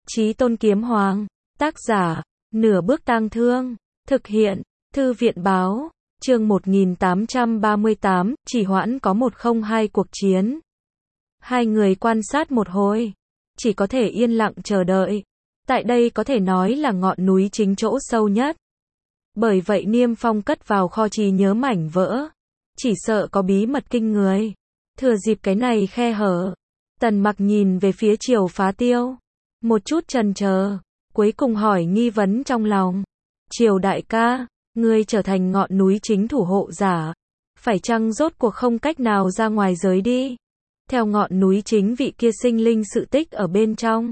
Chí Tôn Kiếm Hoàng. Tác giả, Nửa Bước Tang Thương. Thực hiện, Thư viện Báo. Chương 1838, chỉ hoãn có 102 cuộc chiến. Hai người quan sát một hồi, chỉ có thể yên lặng chờ đợi. Tại đây có thể nói là ngọn núi chính chỗ sâu nhất. Bởi vậy Niêm Phong cất vào kho trí nhớ mảnh vỡ. Chỉ sợ có bí mật kinh người. Thừa dịp cái này khe hở, Tần Mặc nhìn về phía Triều Phá Tiêu. Một chút chần chờ, cuối cùng hỏi nghi vấn trong lòng. Triều đại ca, ngươi trở thành ngọn núi chính thủ hộ giả. Phải chăng rốt cuộc không cách nào ra ngoài giới đi? Theo ngọn núi chính vị kia sinh linh sự tích ở bên trong.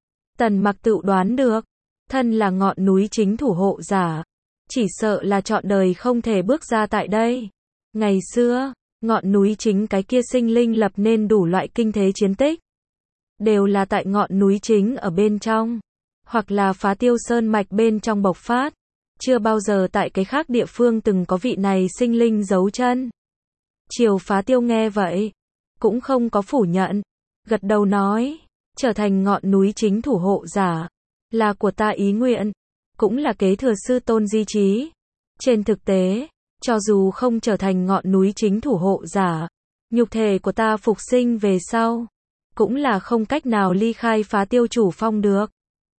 Tần Mặc tự đoán được, thân là ngọn núi chính thủ hộ giả, chỉ sợ là trọn đời không thể bước ra tại đây. Ngày xưa, ngọn núi chính cái kia sinh linh lập nên đủ loại kinh thế chiến tích. Đều là tại ngọn núi chính ở bên trong, hoặc là Phá Tiêu Sơn mạch bên trong bộc phát. Chưa bao giờ tại cái khác địa phương từng có vị này sinh linh giấu chân. Triều Phá Tiêu nghe vậy, cũng không có phủ nhận, gật đầu nói, trở thành ngọn núi chính thủ hộ giả, là của ta ý nguyện, cũng là kế thừa sư tôn di chí. Trên thực tế, cho dù không trở thành ngọn núi chính thủ hộ giả, nhục thể của ta phục sinh về sau, cũng là không cách nào ly khai Phá Tiêu chủ phong được.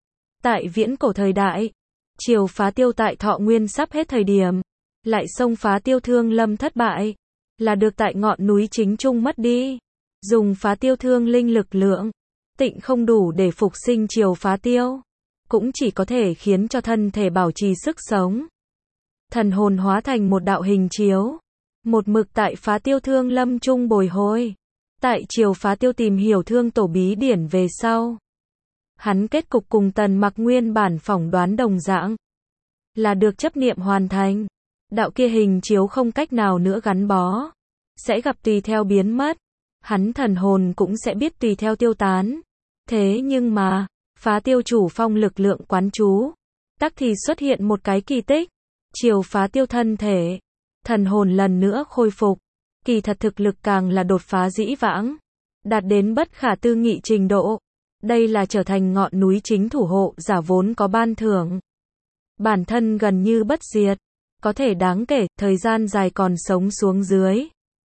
Tại viễn cổ thời đại, Triều Phá Tiêu tại thọ nguyên sắp hết thời điểm, lại xông phá Tiêu Thương Lâm thất bại, là được tại ngọn núi chính trung mất đi. Dùng Phá Tiêu thương linh lực lượng, tịnh không đủ để phục sinh Triều Phá Tiêu, cũng chỉ có thể khiến cho thân thể bảo trì sức sống. Thần hồn hóa thành một đạo hình chiếu, một mực tại Phá Tiêu Thương Lâm trung bồi hồi. Tại Triều Phá Tiêu tìm hiểu thương tổ bí điển về sau, hắn kết cục cùng Tần Mặc nguyên bản phỏng đoán đồng dạng, là được chấp niệm hoàn thành. Đạo kia hình chiếu không cách nào nữa gắn bó, sẽ gặp tùy theo biến mất, hắn thần hồn cũng sẽ biết tùy theo tiêu tán. Thế nhưng mà, Phá Tiêu chủ phong lực lượng quán chú, tắc thì xuất hiện một cái kỳ tích. Triều Phá Tiêu thân thể, thần hồn lần nữa khôi phục, kỳ thật thực lực càng là đột phá dĩ vãng, đạt đến bất khả tư nghị trình độ. Đây là trở thành ngọn núi chính thủ hộ giả vốn có ban thưởng. Bản thân gần như bất diệt, có thể đáng kể thời gian dài còn sống xuống dưới.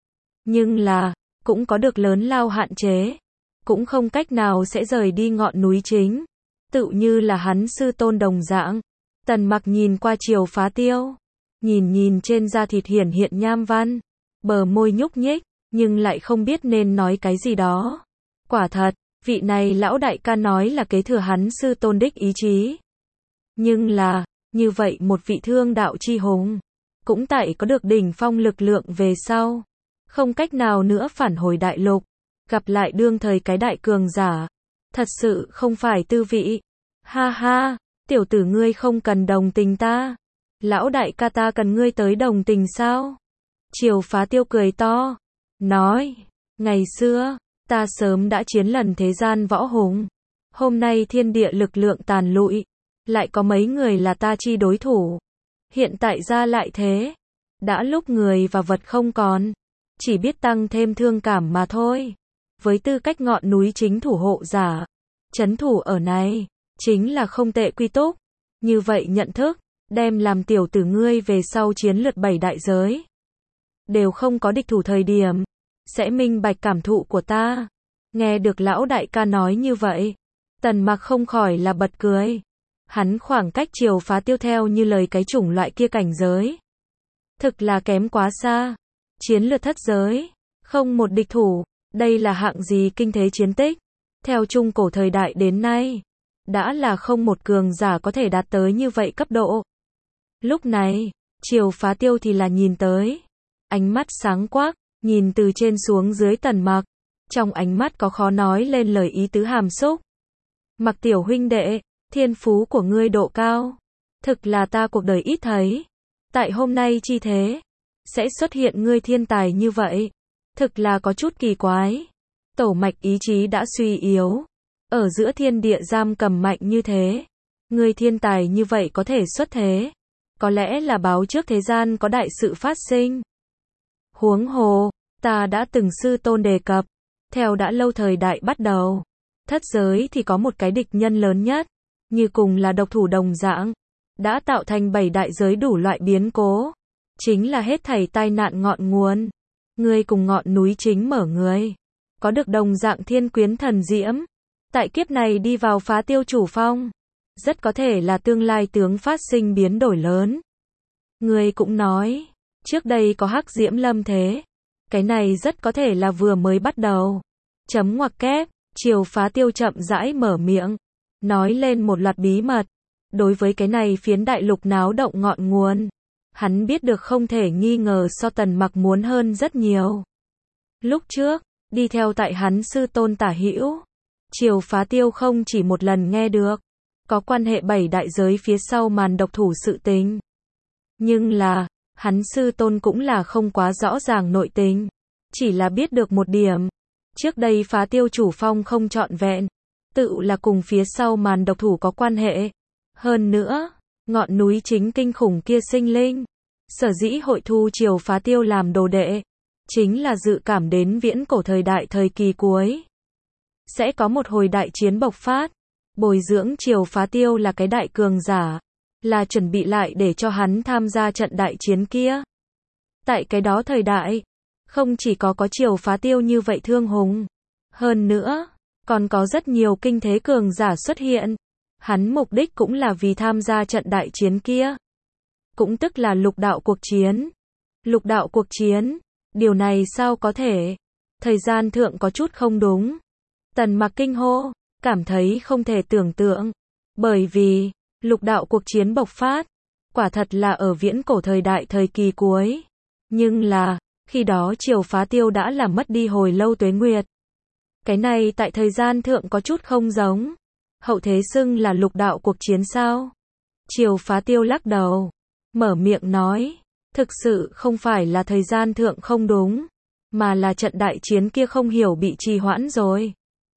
Nhưng là, cũng có được lớn lao hạn chế, cũng không cách nào sẽ rời đi ngọn núi chính. Tự như là hắn sư tôn đồng dạng. Tần Mặc nhìn qua Triều Phá Tiêu, nhìn trên da thịt hiển hiện nham văn, bờ môi nhúc nhích, nhưng lại không biết nên nói cái gì đó. Quả thật, vị này lão đại ca nói là kế thừa hắn sư tôn đích ý chí. Nhưng là, như vậy một vị thương đạo chi hùng, cũng tại có được đỉnh phong lực lượng về sau, không cách nào nữa phản hồi đại lục, gặp lại đương thời cái đại cường giả, thật sự không phải tư vị. Ha ha, tiểu tử ngươi không cần đồng tình ta, lão đại ca ta cần ngươi tới đồng tình sao? Triều Phá Tiêu cười to, nói, ngày xưa, ta sớm đã chiến lần thế gian võ hùng, hôm nay thiên địa lực lượng tàn lụi, lại có mấy người là ta chi đối thủ. Hiện tại ra lại thế, đã lúc người và vật không còn, chỉ biết tăng thêm thương cảm mà thôi. Với tư cách ngọn núi chính thủ hộ giả, trấn thủ ở này, chính là không tệ quy túc. Như vậy nhận thức, đem làm tiểu tử ngươi về sau chiến lược 7 đại giới, đều không có địch thủ thời điểm, sẽ minh bạch cảm thụ của ta. Nghe được lão đại ca nói như vậy, Tần Mặc không khỏi là bật cười. Hắn khoảng cách Triều Phá Tiêu theo như lời cái chủng loại kia cảnh giới, thực là kém quá xa. Chiến lược thất giới, không một địch thủ, đây là hạng gì kinh thế chiến tích. Theo trung cổ thời đại đến nay, đã là không một cường giả có thể đạt tới như vậy cấp độ. Lúc này, Triều Phá Tiêu thì là nhìn tới, ánh mắt sáng quắc, nhìn từ trên xuống dưới Tần Mặc, trong ánh mắt có khó nói lên lời ý tứ hàm xúc. Mặc tiểu huynh đệ, thiên phú của ngươi độ cao, thực là ta cuộc đời ít thấy. Tại hôm nay chi thế, sẽ xuất hiện ngươi thiên tài như vậy, thực là có chút kỳ quái. Tổ mạch ý chí đã suy yếu, ở giữa thiên địa giam cầm mạnh như thế, ngươi thiên tài như vậy có thể xuất thế, có lẽ là báo trước thế gian có đại sự phát sinh. Huống hồ, ta đã từng sư tôn đề cập, theo đã lâu thời đại bắt đầu, Thất giới thì có một cái địch nhân lớn nhất, như cùng là độc thủ đồng dạng, đã tạo thành 7 đại giới đủ loại biến cố, chính là hết thảy tai nạn ngọn nguồn. Ngươi cùng ngọn núi chính mở người, có được đồng dạng thiên quyến thần diễm, tại kiếp này đi vào phá tiêu chủ phong, rất có thể là tương lai tướng phát sinh biến đổi lớn. Ngươi cũng nói, trước đây có hắc diễm lâm thế, cái này rất có thể là vừa mới bắt đầu. Chấm ngoặc kép, Triều Phá Tiêu chậm rãi mở miệng, nói lên một loạt bí mật. Đối với cái này phiến đại lục náo động ngọn nguồn, hắn biết được không thể nghi ngờ so Tần Mặc muốn hơn rất nhiều. Lúc trước, đi theo tại hắn sư tôn tả hữu, Triều Phá Tiêu không chỉ một lần nghe được, có quan hệ 7 đại giới phía sau màn độc thủ sự tình. Nhưng là, hắn sư tôn cũng là không quá rõ ràng nội tình, chỉ là biết được một điểm. Trước đây Phá Tiêu chủ phong không trọn vẹn, tự là cùng phía sau màn độc thủ có quan hệ. Hơn nữa, ngọn núi chính kinh khủng kia sinh linh, sở dĩ hội thu Triều Phá Tiêu làm đồ đệ, chính là dự cảm đến viễn cổ thời đại thời kỳ cuối. Sẽ có một hồi đại chiến bộc phát, bồi dưỡng Triều Phá Tiêu là cái đại cường giả, là chuẩn bị lại để cho hắn tham gia trận đại chiến kia. Tại cái đó thời đại, không chỉ có Triều Phá Tiêu như vậy thương hùng, hơn nữa, còn có rất nhiều kinh thế cường giả xuất hiện. Hắn mục đích cũng là vì tham gia trận đại chiến kia. Cũng tức là lục đạo cuộc chiến. Lục đạo cuộc chiến, điều này sao có thể? Thời gian thượng có chút không đúng. Tần Mặc kinh hô, cảm thấy không thể tưởng tượng. Bởi vì, lục đạo cuộc chiến bộc phát, quả thật là ở viễn cổ thời đại thời kỳ cuối. Nhưng là, khi đó Triều Phá Tiêu đã làm mất đi hồi lâu tuế nguyệt. Cái này tại thời gian thượng có chút không giống. Hậu thế xưng là lục đạo cuộc chiến sao? Triều Phá Tiêu lắc đầu, mở miệng nói, thực sự không phải là thời gian thượng không đúng, mà là trận đại chiến kia không hiểu bị trì hoãn rồi.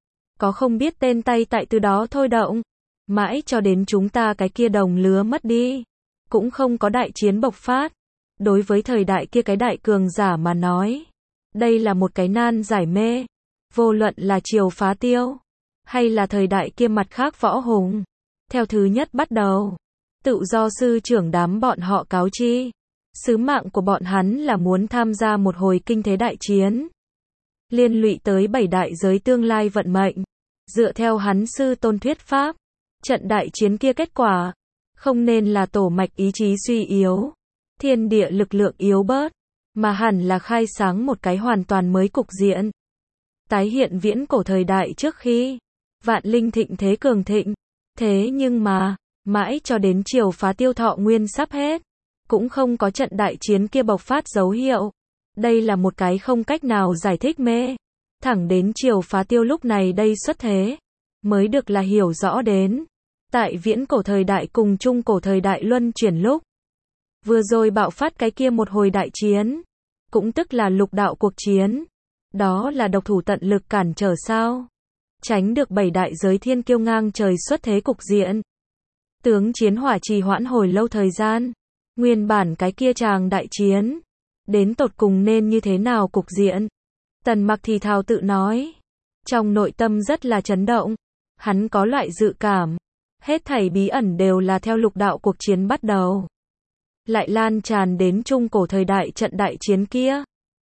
Có không biết tên tay tại từ đó thôi động, mãi cho đến chúng ta cái kia đồng lứa mất đi, cũng không có đại chiến bộc phát. Đối với thời đại kia cái đại cường giả mà nói, đây là một cái nan giải mê, vô luận là Triều Phá Tiêu, hay là thời đại kia mặt khác võ hùng. Theo thứ nhất bắt đầu, tự do sư trưởng đám bọn họ cáo chi, sứ mạng của bọn hắn là muốn tham gia một hồi kinh thế đại chiến, liên lụy tới 7 đại giới tương lai vận mệnh. Dựa theo hắn sư tôn thuyết pháp, trận đại chiến kia kết quả, không nên là tổ mạch ý chí suy yếu, thiên địa lực lượng yếu bớt, mà hẳn là khai sáng một cái hoàn toàn mới cục diện. Tái hiện viễn cổ thời đại trước khi vạn linh thịnh thế cường thịnh. Thế nhưng mà, mãi cho đến Triều Phá Tiêu thọ nguyên sắp hết, cũng không có trận đại chiến kia bộc phát dấu hiệu. Đây là một cái không cách nào giải thích mê. Thẳng đến Triều Phá Tiêu lúc này đây xuất thế, mới được là hiểu rõ đến. Tại viễn cổ thời đại cùng trung cổ thời đại luân chuyển lúc, vừa rồi bạo phát cái kia một hồi đại chiến, cũng tức là lục đạo cuộc chiến. Đó là độc thủ tận lực cản trở sao? Tránh được 7 đại giới thiên kiêu ngang trời xuất thế cục diện. Tướng chiến hỏa trì hoãn hồi lâu thời gian. Nguyên bản cái kia chàng đại chiến, đến tột cùng nên như thế nào cục diện? Tần Mặc thì thào tự nói. Trong nội tâm rất là chấn động. Hắn có loại dự cảm. Hết thảy bí ẩn đều là theo lục đạo cuộc chiến bắt đầu, lại lan tràn đến trung cổ thời đại trận đại chiến kia.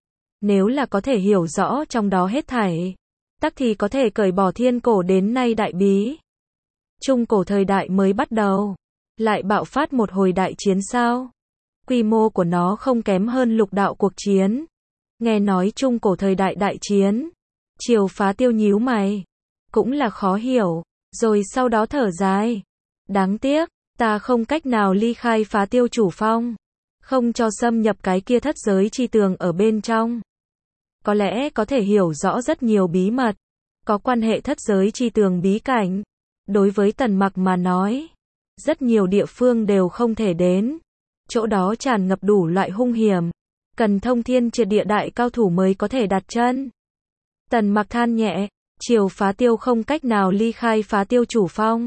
Nếu là có thể hiểu rõ trong đó hết thảy, tắc thì có thể cởi bỏ thiên cổ đến nay đại bí. Trung cổ thời đại mới bắt đầu, lại bạo phát một hồi đại chiến sao? Quy mô của nó không kém hơn lục đạo cuộc chiến. Nghe nói trung cổ thời đại đại chiến, Triều Phá Tiêu nhíu mày, cũng là khó hiểu, rồi sau đó thở dài. Đáng tiếc, ta không cách nào ly khai Phá Tiêu chủ phong, không cho xâm nhập cái kia thất giới chi tường ở bên trong. Có lẽ có thể hiểu rõ rất nhiều bí mật, có quan hệ thất giới chi tường bí cảnh. Đối với Tần Mặc mà nói, rất nhiều địa phương đều không thể đến. Chỗ đó tràn ngập đủ loại hung hiểm, cần thông thiên triệt địa đại cao thủ mới có thể đặt chân. Tần Mặc than nhẹ, Triều Phá Tiêu không cách nào ly khai Phá Tiêu chủ phong.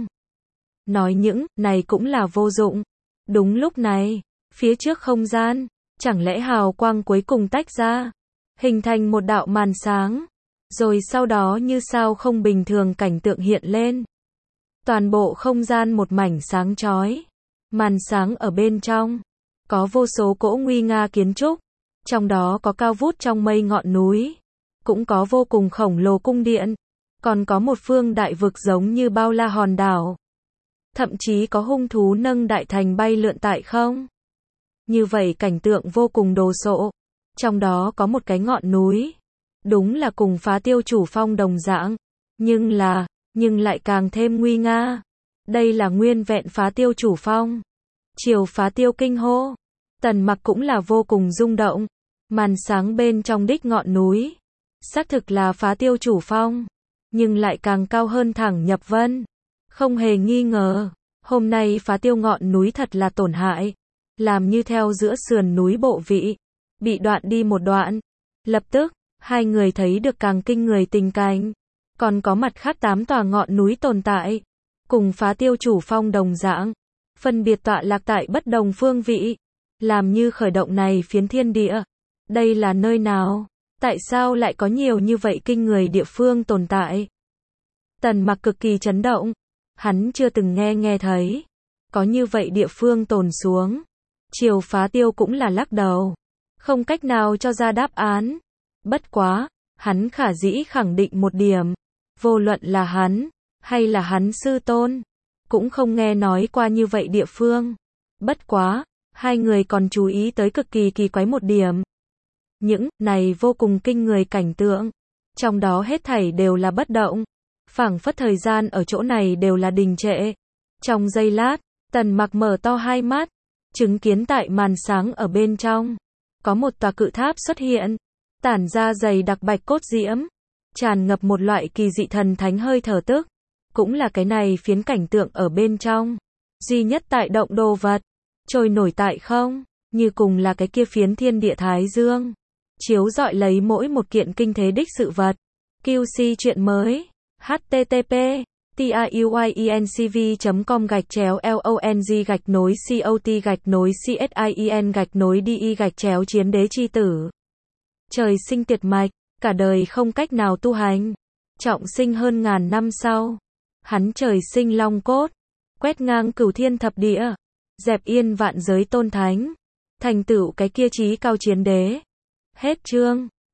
Nói những này cũng là vô dụng. Đúng lúc này, phía trước không gian, chẳng lẽ hào quang cuối cùng tách ra, hình thành một đạo màn sáng. Rồi sau đó như sao không bình thường cảnh tượng hiện lên. Toàn bộ không gian một mảnh sáng chói. Màn sáng ở bên trong. Có vô số cỗ nguy nga kiến trúc. Trong đó có cao vút trong mây ngọn núi. Cũng có vô cùng khổng lồ cung điện. Còn có một phương đại vực giống như bao la hòn đảo. Thậm chí có hung thú nâng đại thành bay lượn tại không. Như vậy cảnh tượng vô cùng đồ sộ. Trong đó có một cái ngọn núi. Đúng là cùng Phá Tiêu Chủ Phong đồng dạng. Nhưng lại càng thêm nguy nga. Đây là nguyên vẹn Phá Tiêu Chủ Phong. Triều Phá Tiêu kinh hô. Tần Mặc cũng là vô cùng rung động. Màn sáng bên trong đích ngọn núi. Xác thực là Phá Tiêu Chủ Phong. Nhưng lại càng cao hơn thẳng nhập vân. Không hề nghi ngờ. Hôm nay Phá Tiêu ngọn núi thật là tổn hại. Làm như theo giữa sườn núi bộ vị. Bị đoạn đi một đoạn. Lập tức, hai người thấy được càng kinh người tình cảnh. Còn có mặt khác 8 tòa ngọn núi tồn tại. Cùng Phá Tiêu Chủ Phong đồng dạng. Phân biệt tọa lạc tại bất đồng phương vị. Làm như khởi động này phiến thiên địa. Đây là nơi nào? Tại sao lại có nhiều như vậy kinh người địa phương tồn tại? Tần Mặc cực kỳ chấn động. Hắn chưa từng nghe thấy. Có như vậy địa phương tồn xuống. Triều Phá Tiêu cũng là lắc đầu. Không cách nào cho ra đáp án. Bất quá, hắn khả dĩ khẳng định một điểm. Vô luận là hắn, hay là hắn sư tôn. Cũng không nghe nói qua như vậy địa phương. Bất quá, hai người còn chú ý tới cực kỳ kỳ quái một điểm. Những này vô cùng kinh người cảnh tượng. Trong đó hết thảy đều là bất động. Phảng phất thời gian ở chỗ này đều là đình trệ. Trong giây lát, Tần Mặc mở to hai mắt. Chứng kiến tại màn sáng ở bên trong. Có một tòa cự tháp xuất hiện. Tản ra dày đặc bạch cốt diễm. Tràn ngập một loại kỳ dị thần thánh hơi thở tức. Cũng là cái này phiến cảnh tượng ở bên trong. Duy nhất tại động đồ vật. Trôi nổi tại không. Như cùng là cái kia phiến thiên địa thái dương. Chiếu rọi lấy mỗi một kiện kinh thế đích sự vật. QC chuyện mới. http tiuyinc.com/long-cot-csin-chiến đế chi tử. Trời sinh tiệt mạch, cả đời không cách nào tu hành. Trọng sinh hơn ngàn năm sau. Hắn trời sinh long cốt. Quét ngang cửu thiên thập địa. Dẹp yên vạn giới tôn thánh. Thành tựu cái kia chí cao chiến đế. Hết chương.